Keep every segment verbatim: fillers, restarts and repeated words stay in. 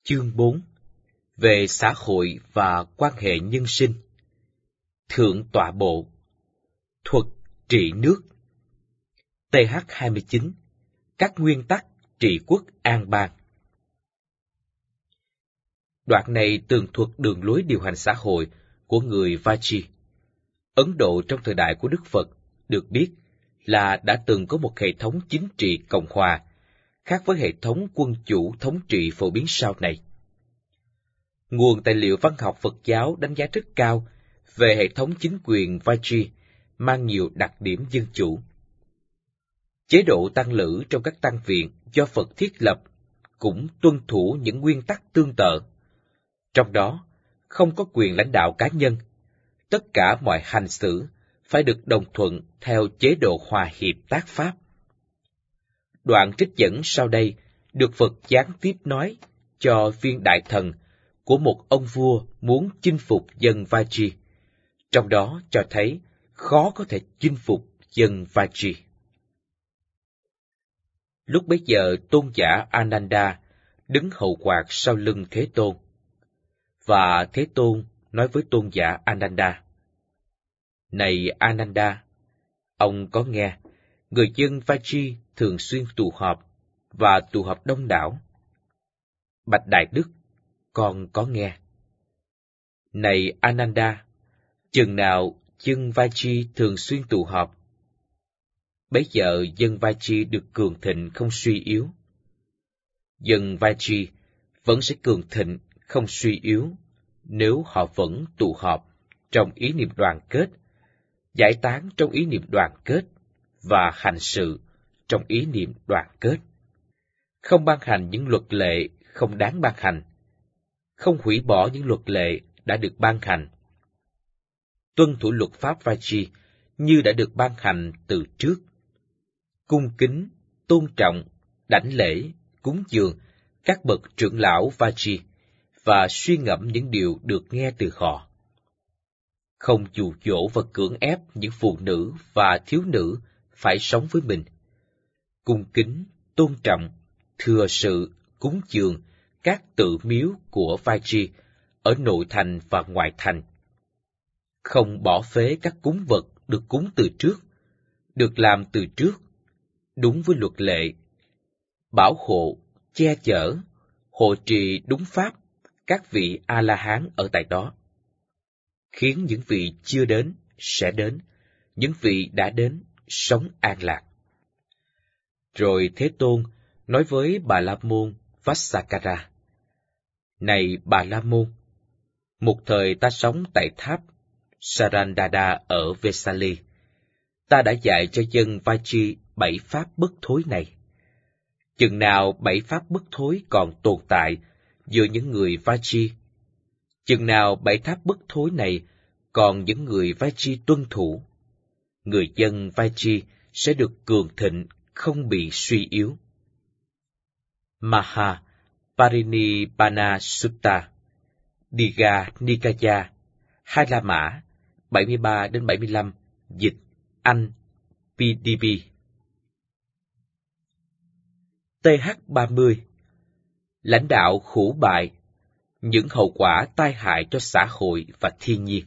Chương bốn. Về xã hội và quan hệ nhân sinh. Thượng tọa bộ. Thuật trị nước. T H hai mươi chín. Các nguyên tắc trị quốc an bang. Đoạn này tường thuật đường lối điều hành xã hội của người Vachi. Ấn Độ trong thời đại của Đức Phật được biết là đã từng có một hệ thống chính trị cộng hòa, khác với hệ thống quân chủ thống trị phổ biến sau này. Nguồn tài liệu văn học Phật giáo đánh giá rất cao về hệ thống chính quyền Vachi, mang nhiều đặc điểm dân chủ. Chế độ tăng lữ trong các tăng viện do Phật thiết lập cũng tuân thủ những nguyên tắc tương tự. Trong đó, không có quyền lãnh đạo cá nhân. Tất cả mọi hành xử phải được đồng thuận theo chế độ hòa hiệp tác pháp. Đoạn trích dẫn sau đây được Phật gián tiếp nói cho viên đại thần của một ông vua muốn chinh phục dân Vachi, trong đó cho thấy khó có thể chinh phục dân Vachi. Lúc bấy giờ tôn giả Ananda đứng hầu quạt sau lưng Thế Tôn, và Thế Tôn nói với tôn giả Ananda: Này Ananda, ông có nghe, người dân Vachi thường xuyên tụ họp, và tụ họp đông đảo. Bạch Đại Đức, con có nghe. Này Ananda, chừng nào dân Vachi thường xuyên tụ họp, bấy giờ dân Vachi được cường thịnh không suy yếu. Dân Vachi vẫn sẽ cường thịnh không suy yếu nếu họ vẫn tụ họp trong ý niệm đoàn kết, giải tán trong ý niệm đoàn kết, và hành sự trong ý niệm đoàn kết. Không ban hành những luật lệ không đáng ban hành, không hủy bỏ những luật lệ đã được ban hành. Tuân thủ luật pháp Vachi như đã được ban hành từ trước. Cung kính, tôn trọng, đảnh lễ, cúng dường các bậc trưởng lão Vachi và suy ngẫm những điều được nghe từ họ. Không dụ dỗ và cưỡng ép những phụ nữ và thiếu nữ phải sống với mình. Cung kính, tôn trọng, thừa sự, cúng dường các tự miếu của Vachi ở nội thành và ngoại thành. Không bỏ phế các cúng vật được cúng từ trước, được làm từ trước, đúng với luật lệ. Bảo hộ, che chở, hộ trì đúng pháp các vị A-la-hán ở tại đó. Khiến những vị chưa đến, sẽ đến, những vị đã đến, sống an lạc. Rồi Thế Tôn nói với Bà La Môn Vassakara: Này Bà La Môn, một thời ta sống tại tháp Sarandada ở Vesali. Ta đã dạy cho dân Vachi bảy pháp bất thối này. Chừng nào bảy pháp bất thối còn tồn tại giữa những người Vachi, chừng nào bảy pháp bất thối này còn những người Vachi tuân thủ, người dân Vachi sẽ được cường thịnh, không bị suy yếu. Maha Parinibbana Sutta, Digha Nikaya, Hai La Mã, bảy mươi ba đến bảy mươi lăm, dịch Anh, P D B. T H ba mươi. Lãnh đạo hủ bại, những hậu quả tai hại cho xã hội và thiên nhiên.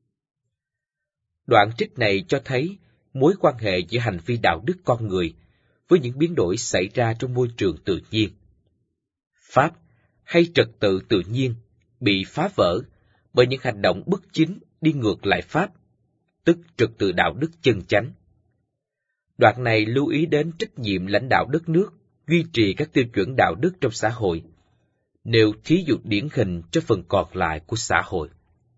Đoạn trích này cho thấy mối quan hệ giữa hành vi đạo đức con người với những biến đổi xảy ra trong môi trường tự nhiên. Pháp hay trật tự tự nhiên bị phá vỡ bởi những hành động bất chính đi ngược lại Pháp, tức trật tự đạo đức chân chánh. Đoạn này lưu ý đến trách nhiệm lãnh đạo đất nước duy trì các tiêu chuẩn đạo đức trong xã hội, nêu thí dụ điển hình cho phần còn lại của xã hội.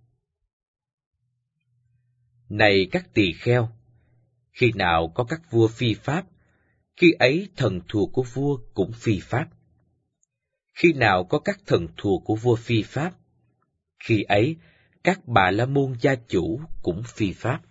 Này các tỳ kheo, khi nào có các vua phi pháp, khi ấy thần thuộc của vua cũng phi pháp. Khi nào có các thần thuộc của vua phi pháp, khi ấy các bà la môn gia chủ cũng phi pháp.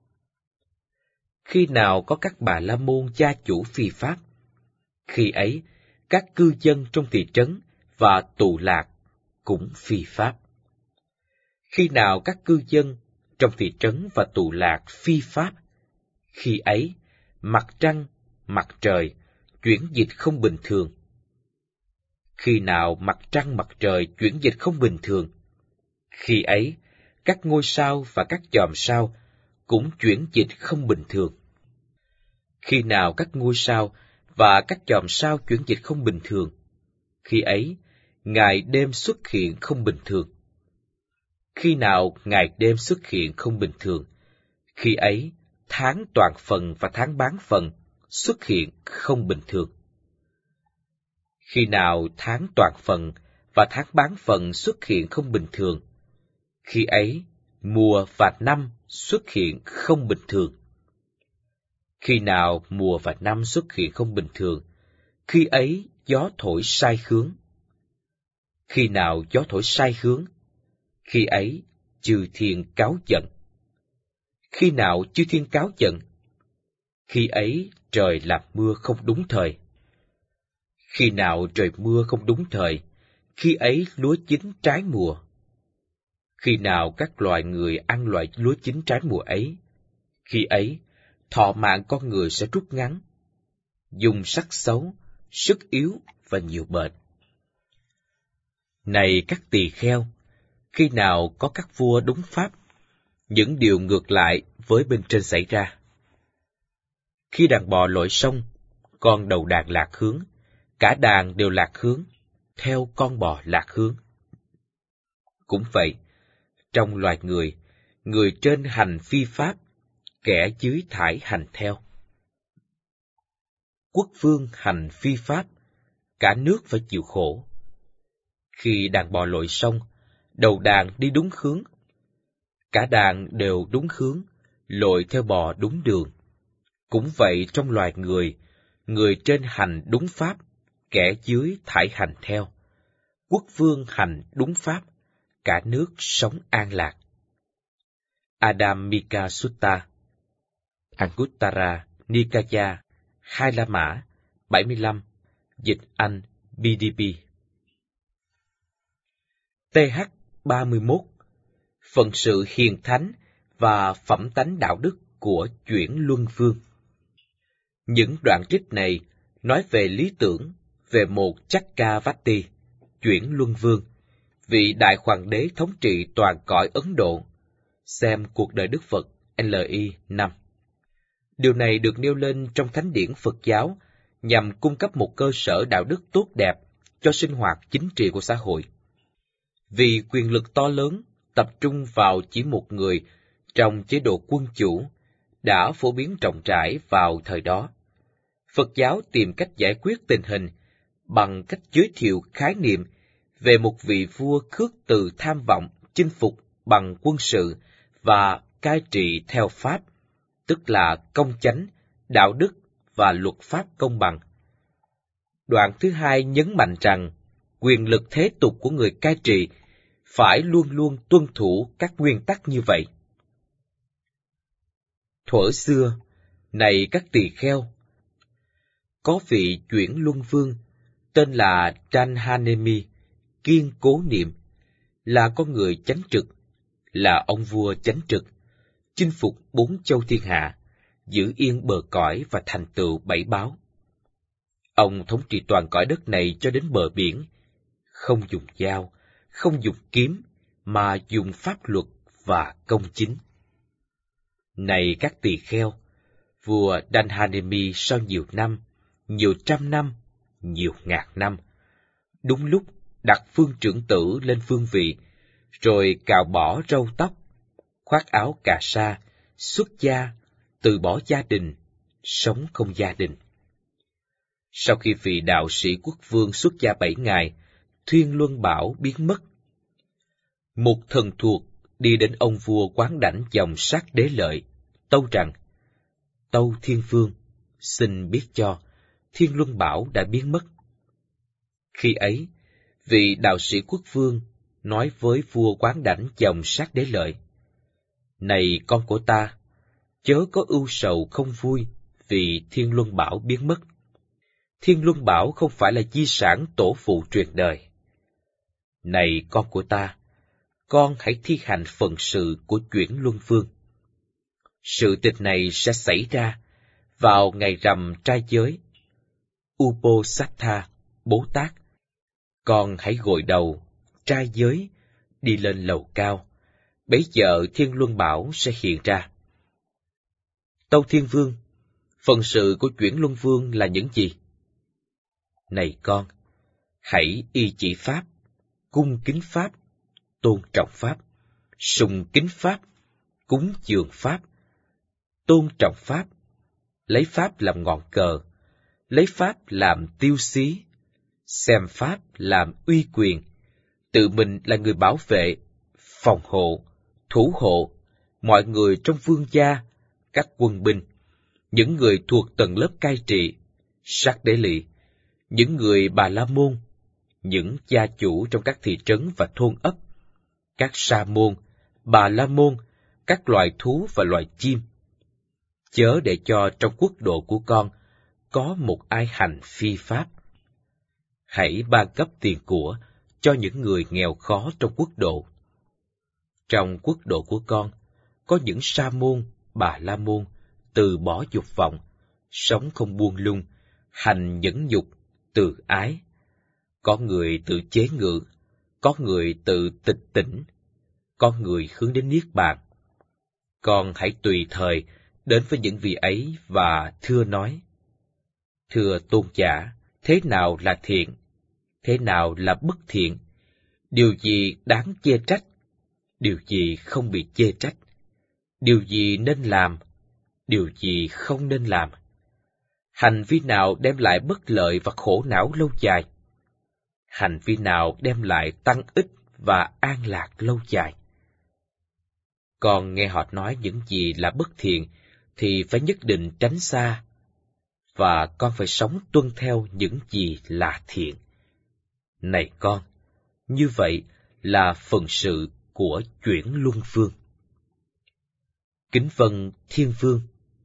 Khi nào có các bà la môn gia chủ phi pháp, khi ấy các cư dân trong thị trấn và tù lạc cũng phi pháp. Khi nào các cư dân trong thị trấn và tù lạc phi pháp, khi ấy mặt trăng, mặt trời chuyển dịch không bình thường. Khi nào mặt trăng mặt trời chuyển dịch không bình thường, khi ấy các ngôi sao và các chòm sao cũng chuyển dịch không bình thường. Khi nào các ngôi sao và các chòm sao chuyển dịch không bình thường, khi ấy ngày đêm xuất hiện không bình thường. Khi nào ngày đêm xuất hiện không bình thường, khi ấy tháng toàn phần và tháng bán phần xuất hiện không bình thường. Khi nào tháng toàn phần và tháng bán phần xuất hiện không bình thường, khi ấy mùa và năm xuất hiện không bình thường. Khi nào mùa và năm xuất hiện không bình thường, khi ấy gió thổi sai hướng. Khi nào gió thổi sai hướng, khi ấy chư thiên cáu giận. Khi nào chư thiên cáu giận, khi ấy trời làm mưa không đúng thời. Khi nào trời mưa không đúng thời, khi ấy lúa chín trái mùa. Khi nào các loài người ăn loại lúa chín trái mùa ấy, khi ấy thọ mạng con người sẽ rút ngắn, dùng sắc xấu, sức yếu và nhiều bệnh. Này các tỳ kheo, khi nào có các vua đúng pháp, những điều ngược lại với bên trên xảy ra. Khi đàn bò lội sông, con đầu đàn lạc hướng, cả đàn đều lạc hướng, theo con bò lạc hướng. Cũng vậy, trong loài người, người trên hành phi pháp, kẻ dưới thải hành theo. Quốc vương hành phi pháp, cả nước phải chịu khổ. Khi đàn bò lội sông, đầu đàn đi đúng hướng, cả đàn đều đúng hướng, lội theo bò đúng đường. Cũng vậy trong loài người, người trên hành đúng pháp, kẻ dưới thải hành theo. Quốc vương hành đúng pháp, cả nước sống an lạc. Adamika Sutta, Anguttara Nikaya, Hai La Mã, bảy mươi lăm, dịch Anh, bê đê pê. tê hát ba mươi mốt, phận sự hiền thánh và phẩm tánh đạo đức của chuyển luân vương. Những đoạn trích này nói về lý tưởng về một Chakravarti, chuyển luân vương, vị đại hoàng đế thống trị toàn cõi Ấn Độ. Xem cuộc đời Đức Phật L I năm. Điều này được nêu lên trong thánh điển Phật giáo nhằm cung cấp một cơ sở đạo đức tốt đẹp cho sinh hoạt chính trị của xã hội. Vì quyền lực to lớn tập trung vào chỉ một người trong chế độ quân chủ đã phổ biến rộng rãi vào thời đó, Phật giáo tìm cách giải quyết tình hình bằng cách giới thiệu khái niệm về một vị vua khước từ tham vọng chinh phục bằng quân sự và cai trị theo pháp, tức là công chánh, đạo đức và luật pháp công bằng. Đoạn thứ hai nhấn mạnh rằng quyền lực thế tục của người cai trị phải luôn luôn tuân thủ các nguyên tắc như vậy. Thuở xưa, này các tỳ kheo, có vị chuyển luân vương tên là Janhanemi, kiên cố niệm, là con người chánh trực, là ông vua chánh trực, chinh phục bốn châu thiên hạ, giữ yên bờ cõi và thành tựu bảy báo. Ông thống trị toàn cõi đất này cho đến bờ biển, không dùng dao, không dùng kiếm, mà dùng pháp luật và công chính. Này các tỳ kheo, vua Janhanemi sau nhiều năm, nhiều trăm năm, nhiều ngàn năm, đúng lúc đặt phương trưởng tử lên phương vị, rồi cạo bỏ râu tóc, khoác áo cà sa, xuất gia, từ bỏ gia đình, sống không gia đình. Sau khi vị đạo sĩ quốc vương xuất gia bảy ngày, Thuyên Luân Bảo biến mất. Một thần thuộc đi đến ông vua Quán Đảnh dòng Sát Đế Lợi, tâu rằng: Tâu Thiên Vương, xin biết cho, Thiên Luân Bảo đã biến mất. Khi ấy, vị đạo sĩ quốc vương nói với vua Quán Đảnh dòng Sát Đế Lợi: Này con của ta, chớ có ưu sầu không vui vì Thiên Luân Bảo biến mất. Thiên Luân Bảo không phải là di sản tổ phụ truyền đời. Này con của ta, con hãy thi hành phận sự của chuyển luân vương. Sự tình này sẽ xảy ra vào ngày rằm trai giới. Uposatha, Bố Tát, Con hãy gội đầu, trai giới, đi lên lầu cao, bấy giờ Thiên Luân Bảo sẽ hiện ra. Tâu Thiên Vương, phần sự của chuyển Luân Vương là những gì? Này con, hãy y chỉ Pháp, cung kính Pháp, tôn trọng Pháp, sùng kính Pháp, cúng dường Pháp, tôn trọng Pháp, lấy Pháp làm ngọn cờ, lấy Pháp làm tiêu xí, xem Pháp làm uy quyền, tự mình là người bảo vệ, phòng hộ, thủ hộ, mọi người trong vương gia, các quân binh, những người thuộc tầng lớp cai trị, sát đế lỵ, những người Bà La Môn, những gia chủ trong các thị trấn và thôn ấp, các sa môn, Bà La Môn, các loài thú và loài chim. Chớ để cho trong quốc độ của con có một ai hành phi pháp. Hãy ban cấp tiền của cho những người nghèo khó trong quốc độ. Trong quốc độ của con, có những sa môn, Bà La Môn, từ bỏ dục vọng, sống không buông lung, hành nhẫn nhục, từ ái. Có người tự chế ngự, có người tự tịch tỉnh, có người hướng đến Niết Bàn. Con hãy tùy thời đến với những vị ấy và thưa nói: Thưa tôn giả, thế nào là thiện? Thế nào là bất thiện? Điều gì đáng chê trách? Điều gì không bị chê trách? Điều gì nên làm? Điều gì không nên làm? Hành vi nào đem lại bất lợi và khổ não lâu dài? Hành vi nào đem lại tăng ích và an lạc lâu dài? Còn nghe họ nói những gì là bất thiện thì phải nhất định tránh xa, và con phải sống tuân theo những gì là thiện. Này con, như vậy là phần sự của chuyển Luân Vương. Kính vâng Thiên Vương.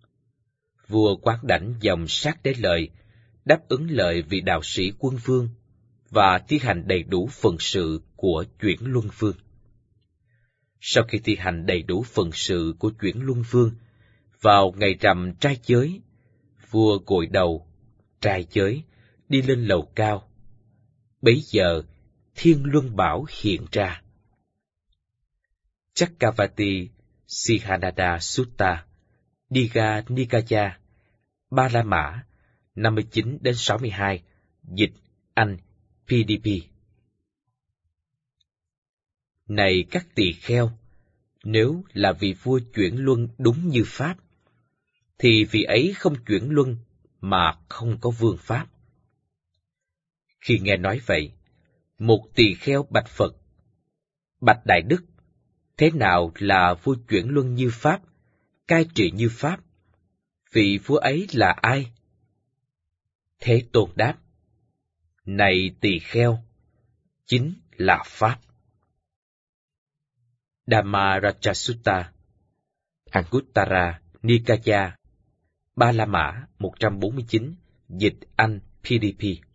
Vua Quán Đảnh dòng sát đế lợi, đáp ứng lời vị đạo sĩ Quân Vương và thi hành đầy đủ phần sự của chuyển Luân Vương. Sau khi thi hành đầy đủ phần sự của chuyển Luân Vương, vào ngày rằm trai giới, vua gội đầu, trai giới, đi lên lầu cao. Bấy giờ, Thiên Luân Bảo hiện ra. Chakkavati Sihanada Sutta, Digha Nikaya, Ba La Mã, năm mươi chín đến sáu mươi hai, dịch Anh pê đê pê. Này các tỳ kheo, nếu là vị vua chuyển luân đúng như Pháp, thì vị ấy không chuyển luân mà không có vương pháp. Khi nghe nói vậy, một tỳ kheo bạch Phật: Bạch Đại Đức, thế nào là vua chuyển luân như Pháp, cai trị như Pháp? Vị vua ấy là ai? Thế Tôn đáp: Này tỳ kheo, chính là Pháp. Dhammarajasutta, Anguttara Nikaya, Ba La Mã một trăm bốn mươi chín, dịch Anh pê đê pê.